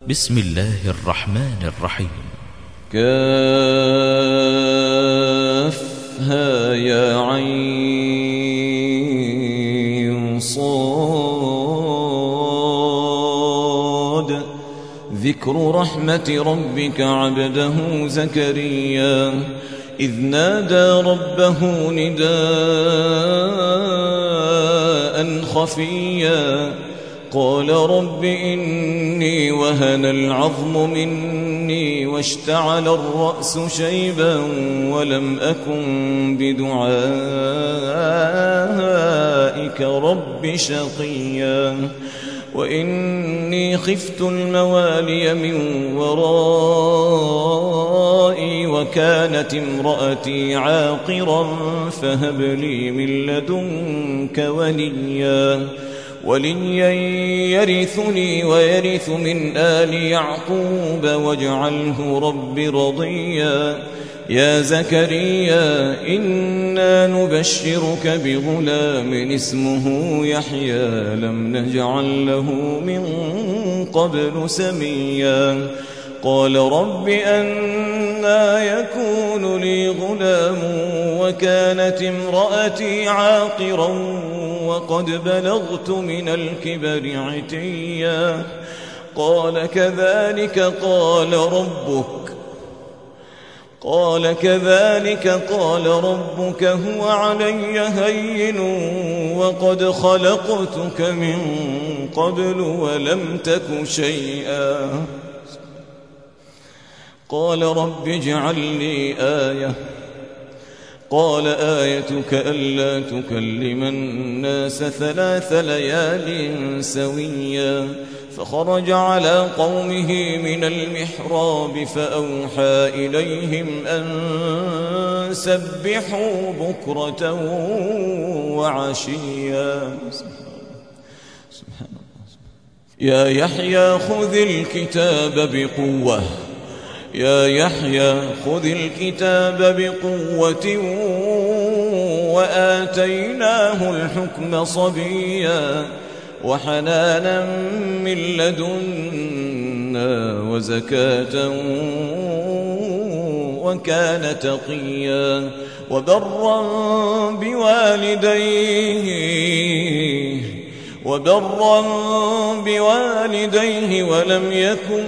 بسم الله الرحمن الرحيم. كافها يا عين صاد. ذكر رحمة ربك عبده زكريا إذ نادى ربه نداء خفيا قال رب إني وهن العظم مني واشتعل الرأس شيبا ولم أكن بدعائك رب شقيا وإني خفت الموالي من ورائي وكانت امرأتي عاقرا فهب لي من لدنك وليا يرثني ويرث من آل يعقوب واجعله رب رضيا. يا زكريا إنا نبشرك بغلام اسمه يحيى لم نجعل له من قبل سميا. قال رب أنى يكون لي غلام وكانت امرأتي عاقرا وقد بلغت من الكبر عتيا. قال كذلك قال ربك هو علي هين وقد خلقتك من قبل ولم تك شيئا. قال رب اجعل لي آية. قال آيتك ألا تكلم الناس 3 ليال سويا. فخرج على قومه من المحراب فأوحى إليهم أن سبحوا بكرة وعشيا. سبحان الله. يا يحيى خذ الكتاب بقوة وآتيناه الحكم صبيا وحنانا من لدنا وزكاة وكان تقيا وبرا بوالديه ولم يكن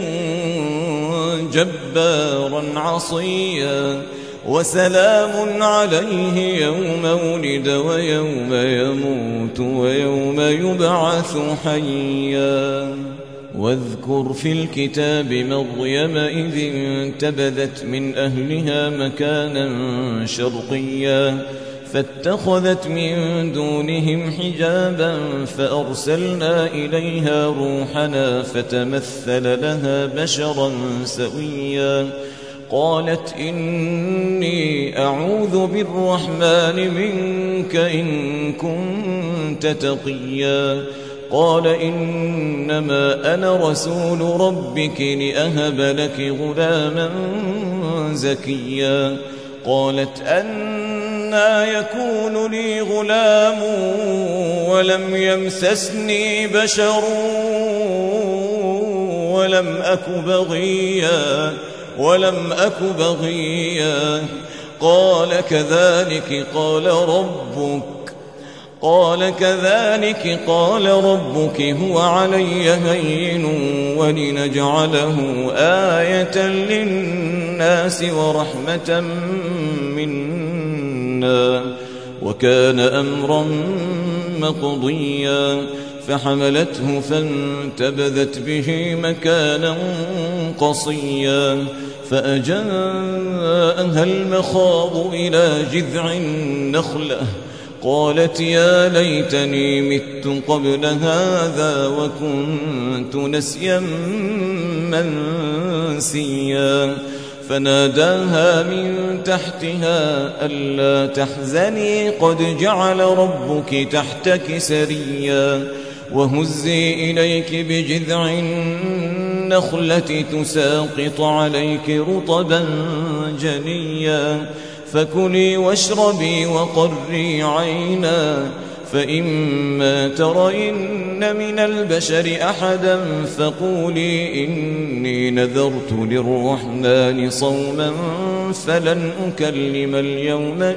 جبارا عصيا. وسلام عليه يوم ولد ويوم يموت ويوم يبعث حيا. واذكر في الكتاب مريم إذ انتبذت من أهلها مكانا شرقيا فاتخذت من دونهم حجابا فأرسلنا إليها روحنا فتمثل لها بشرا سويا. قالت إني أعوذ بالرحمن منك إن كنت تقيا. قال إنما أنا رسول ربك لأهب لك غلاما زكيا. قالت أنى يكون لي غلام ولم يمسسني بشر ولم أك بغيا. قال كذلك قال ربك هو علي هين ولنجعله آية للناس ورحمة منا وكان أمرا مقضيا. فحملته فانتبذت به مكانا قصيا فأجاءها المخاض إلى جذع النخلة قالت يا ليتني مت قبل هذا وكنت نسيا منسيا. فناداها من تحتها ألا تحزني قد جعل ربك تحتك سريا. وهزي إليك بجذع النخلة تساقط عليك رطبا جنيا. فكلي واشربي وقري عينا فإما ترين من البشر أحدا فقولي إني نذرت للرحمن صوما فلن أكلم اليوم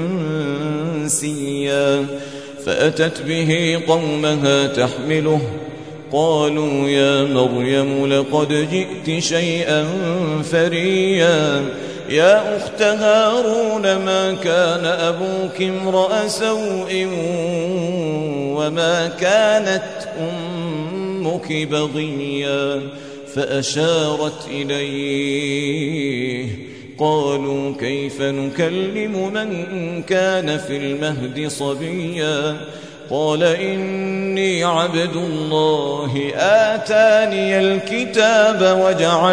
إنسيا فأتت به قومها تحمله قالوا يا مريم لقد جئت شيئا فريا يا أخت هارون ما كان أبوك امرأ سوء وما كانت أمك بغيا فأشارت إليه قالوا كيف نكلم من كان في المهد صبيا قال إني عبد الله آتاني الكتاب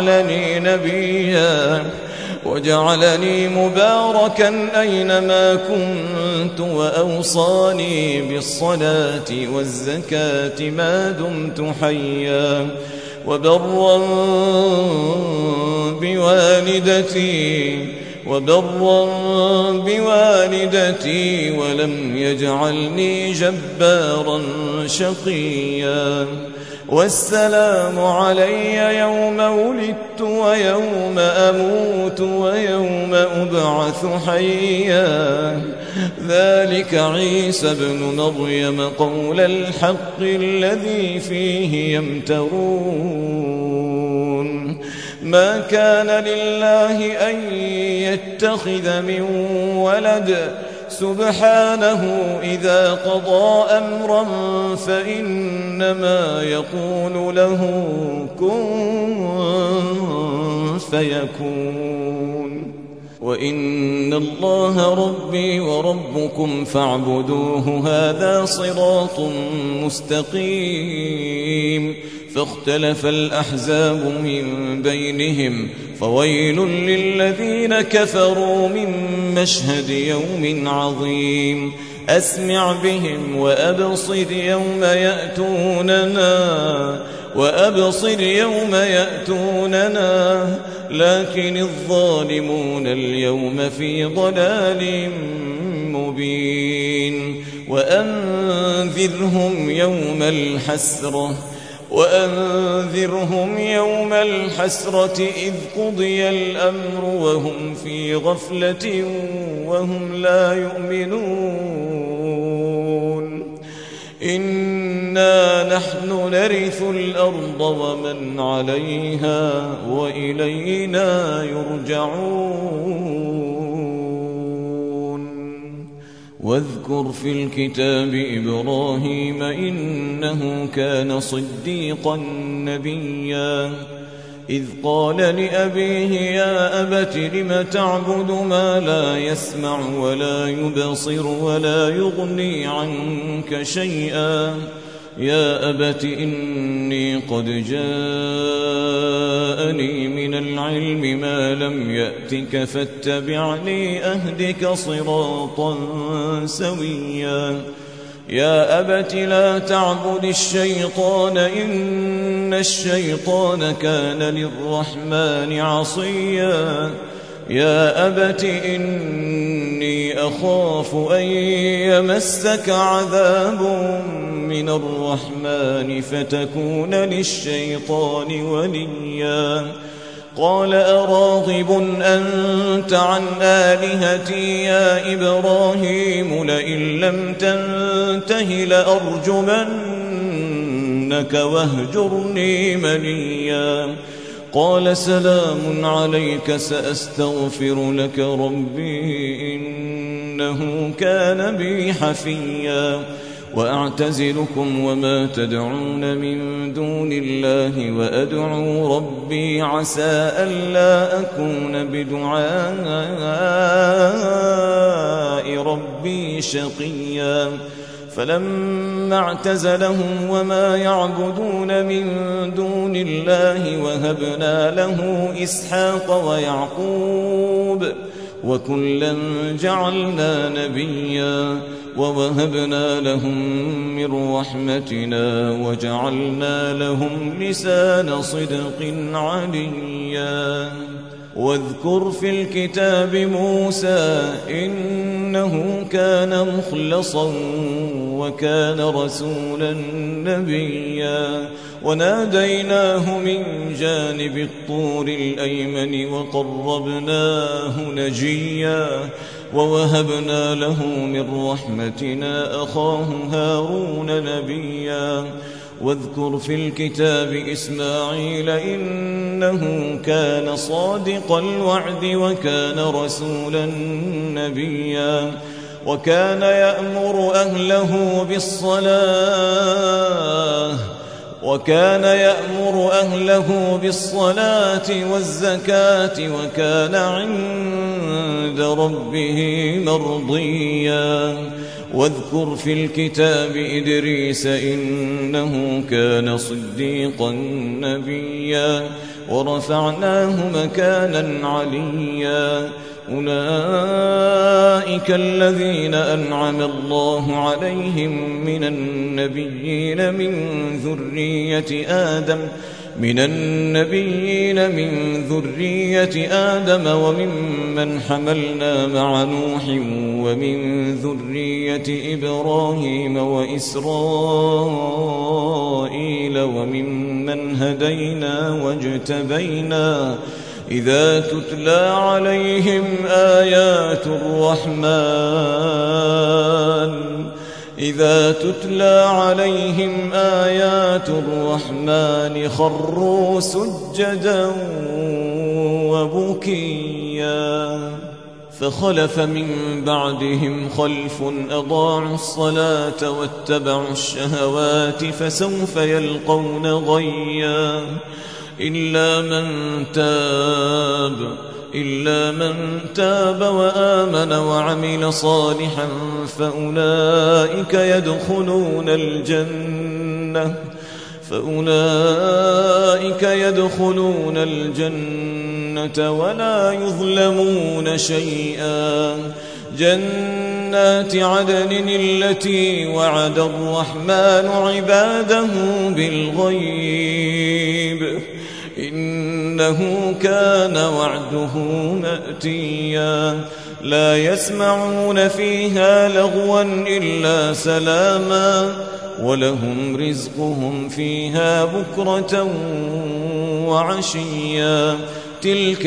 وجعلني مباركا أينما كنت وأوصاني بالصلاة والزكاة ما دمت حيا وبرا بوالدتي ولم يجعلني جبارا شقيا والسلام علي يوم ولدت ويوم أموت ويوم أبعث حيا ذلك عيسى ابن مريم قول الحق الذي فيه يمترون ما كان لله أن يتخذ من ولد سبحانه إذا قضى أمرا فإنما يقول له كن فيكون وإن الله ربي وربكم فاعبدوه هذا صراط مستقيم فاختلف الأحزاب من بينهم فويل للذين كفروا من مشهد يوم عظيم أسمع بهم وأبصر يوم يأتوننا لكن الظالمون اليوم في ضلال مبين وأنذرهم يوم الحسرة إذ قضي الأمر وهم في غفلة وهم لا يؤمنون إنا نحن نرث الأرض ومن عليها وإلينا يرجعون واذكر في الكتاب إبراهيم إنه كان صديقا نبيا إذ قال لأبيه يا أبت لم تعبد ما لا يسمع ولا يبصر ولا يغني عنك شيئا يا أبت إني قد جاءني من العلم ما لم يأتك فاتبعني أهدك صراطا سويا يا أبت لا تعبد الشيطان إن الشيطان كان للرحمن عصيا يا أبت إني أخاف أن يمسك عذاب من الرحمن فتكون للشيطان وليا قال أراغب أنت عن آلهتي يا إبراهيم لئن لم تنته لأرجمنك واهجرني مليا قال سلام عليك سأستغفر لك ربي إنه كان بي حفيا وأعتزلكم وما تدعون من دون الله وأدعو ربي عسى ألا أكون بدعاء ربي شقيا فلما اعتزلهم وما يعبدون من دون الله وهبنا له إسحاق ويعقوب وكلا جعلنا نبيا ووهبنا لهم من رحمتنا وجعلنا لهم لسان صدق عليا. واذكر في الكتاب موسى إنه كان مخلصا وكان رسولا نبيا. وناديناه من جانب الطور الأيمن وقربناه نجيا. ووهبنا له من رحمتنا أخاه هارون نبيا. واذكر في الكتاب إسماعيل إنه كان صادق الوعد وكان رسولا نبيا. وكان يأمر أهله بالصلاة والزكاة وكان عند ربه مرضيا. واذكر في الكتاب إدريس إنه كان صديقا نبيا. ورفعناه مكانا عليا. أولئك الذين أنعم الله عليهم من النبيين من ذرية آدم وممن حملنا مع نوح ومن ذرية إبراهيم وإسرائيل وممن هدينا واجتبينا. إذا تتلى عليهم آيات الرحمن خروا سجدا وبكيا. فخلف من بعدهم خلف أضاعوا الصلاة واتبعوا الشهوات فسوف يلقون غيا. إلا من تاب وآمن وعمل صالحا فأولئك يدخلون الجنة ولا يظلمون شيئا. جنات عدن التي وعد الرحمن عباده بالغيب إنه كان وعده مأتيا. لا يسمعون فيها لغوا إلا سلاما ولهم رزقهم فيها بكرة وعشيا. تلك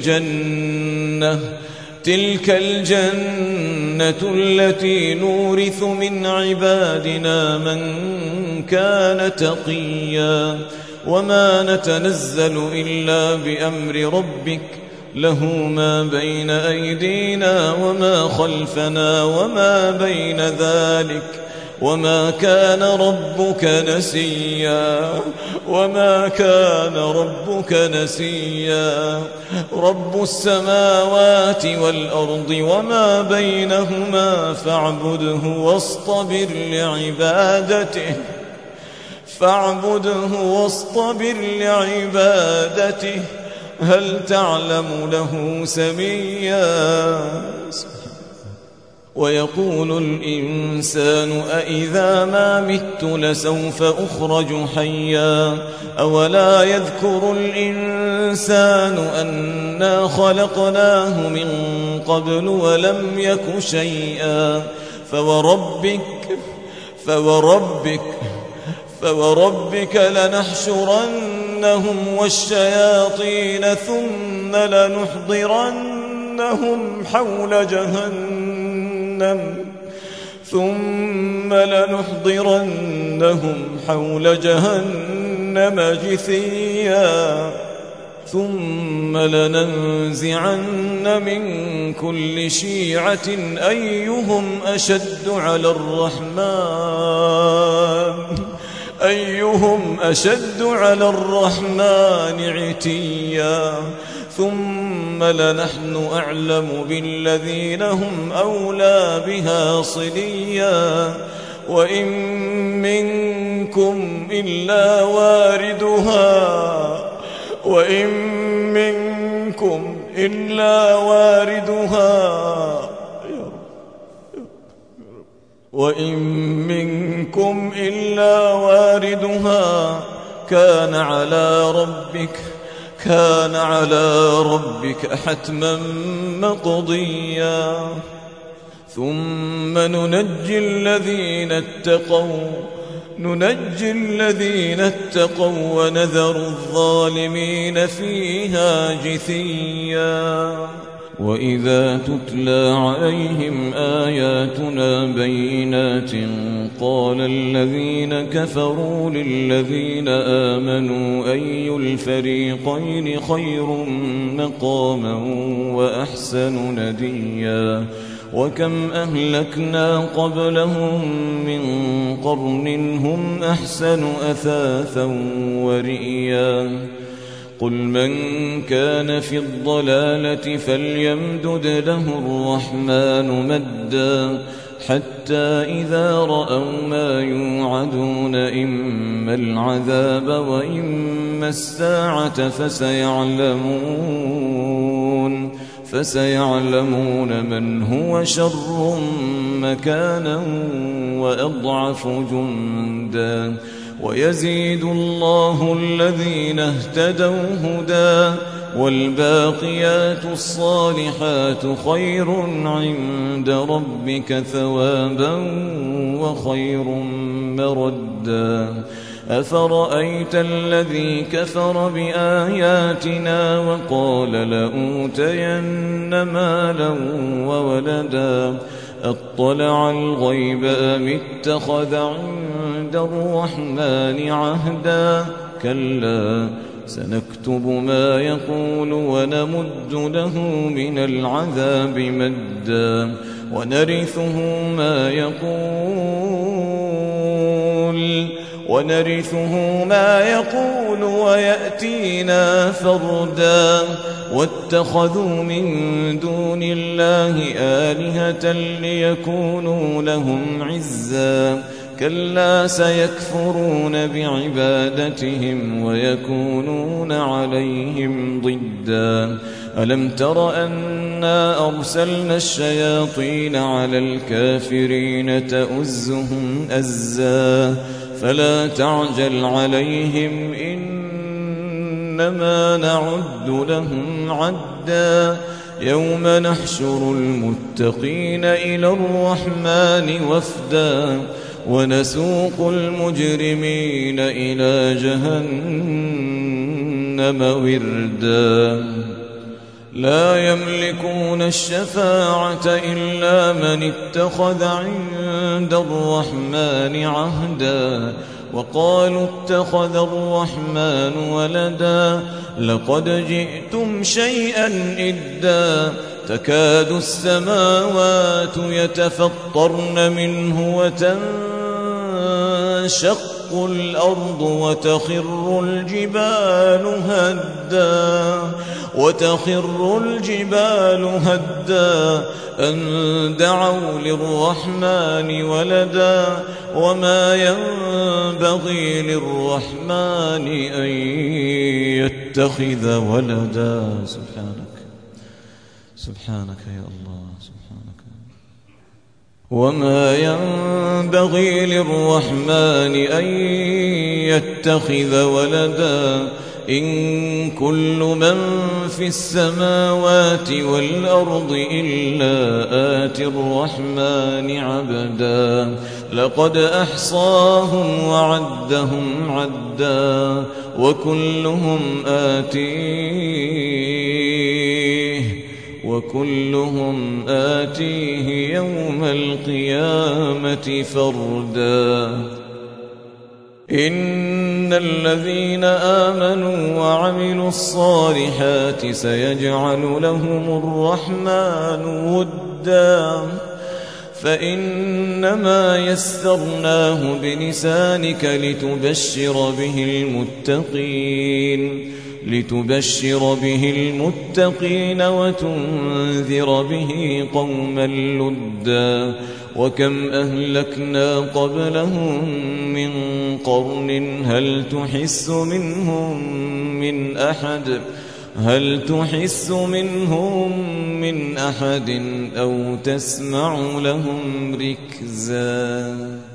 الجنة التي نورث من عبادنا من كان تقيا. وما نتنزل إلا بأمر ربك له ما بين أيدينا وما خلفنا وما بين ذلك وما كان ربك نسيا. رب السماوات والأرض وما بينهما فاعبده واصطبر لعبادته هل تعلم له سميا. ويقول الإنسان أإذا ما مت لسوف أخرج حيا. أولا يذكر الإنسان أنا خلقناه من قبل ولم يك شيئا. فوربك لنحشرنهم والشياطين ثم لنحضرنهم حول جهنم جثيا. ثم لننزعن من كل شيعة أيهم أشد على الرحمن عتيا. ثم لنحن أعلم بالذين هم أولى بها صليا. وإن منكم إلا واردها وإن منكم إلا واردها كان على ربك حتما مقضيا ثم ننجي الذين اتقوا ونذر الظالمين فيها جثيا وإذا تتلى عليهم آياتنا بينات قال الذين كفروا للذين آمنوا أي الفريقين خير مقاما وأحسن نديا وكم أهلكنا قبلهم من قرن هم أحسن أثاثا ورئيا قل من كان في الضلالة فليمدد له الرحمن مدا حتى إذا رأوا ما يوعدون إما العذاب وإما الساعة فسيعلمون من هو شر مكانا وأضعف جندا ويزيد الله الذين اهتدوا هدى والباقيات الصالحات خير عند ربك ثوابا وخير مردا أفرأيت الذي كفر بآياتنا وقال لأوتين مالا وولدا أطلع الغيب أم اتخذ عند الرحمن عهدا كلا سنكتب ما يقول ونمد له من العذاب مدا ونرثه ما يقول ويأتينا فردا واتخذوا من دون الله آلهة ليكونوا لهم عزا كلا سيكفرون بعبادتهم ويكونون عليهم ضدا ألم تر أنا أرسلنا الشياطين على الكافرين تؤزهم أزا فلا تعجل عليهم إنما نعد لهم عدا يوم نحشر المتقين إلى الرحمن وفدا ونسوق المجرمين إلى جهنم وردا لا يملكون الشفاعة إلا من اتخذ عند الرحمن عهدا وقالوا اتخذ الرحمن ولدا لقد جئتم شيئا إدا تكاد السماوات يتفطرن منه وتنشق الأرض وتخر الجبال هدا أن دعوا للرحمن ولدا وما ينبغي للرحمن أن يتخذ ولدا سبحانك يا الله سبحانك وما ينبغي للرحمن أن يتخذ ولدا إن كل من في السماوات والأرض إلا آتي الرحمن عبدا لقد أحصاهم وعدهم عدا وكلهم آتيه يوم القيامة فردا إن الذين آمنوا وعملوا الصالحات سيجعل لهم الرحمن ودا فإنما يسرناه بلسانك لتبشر به المتقين وتنذر به قوما لدا وكم أهلكنا قبلهم من قرن هل تحس منهم من أحد هل تحس منهم من أحد أو تسمع لهم ركزا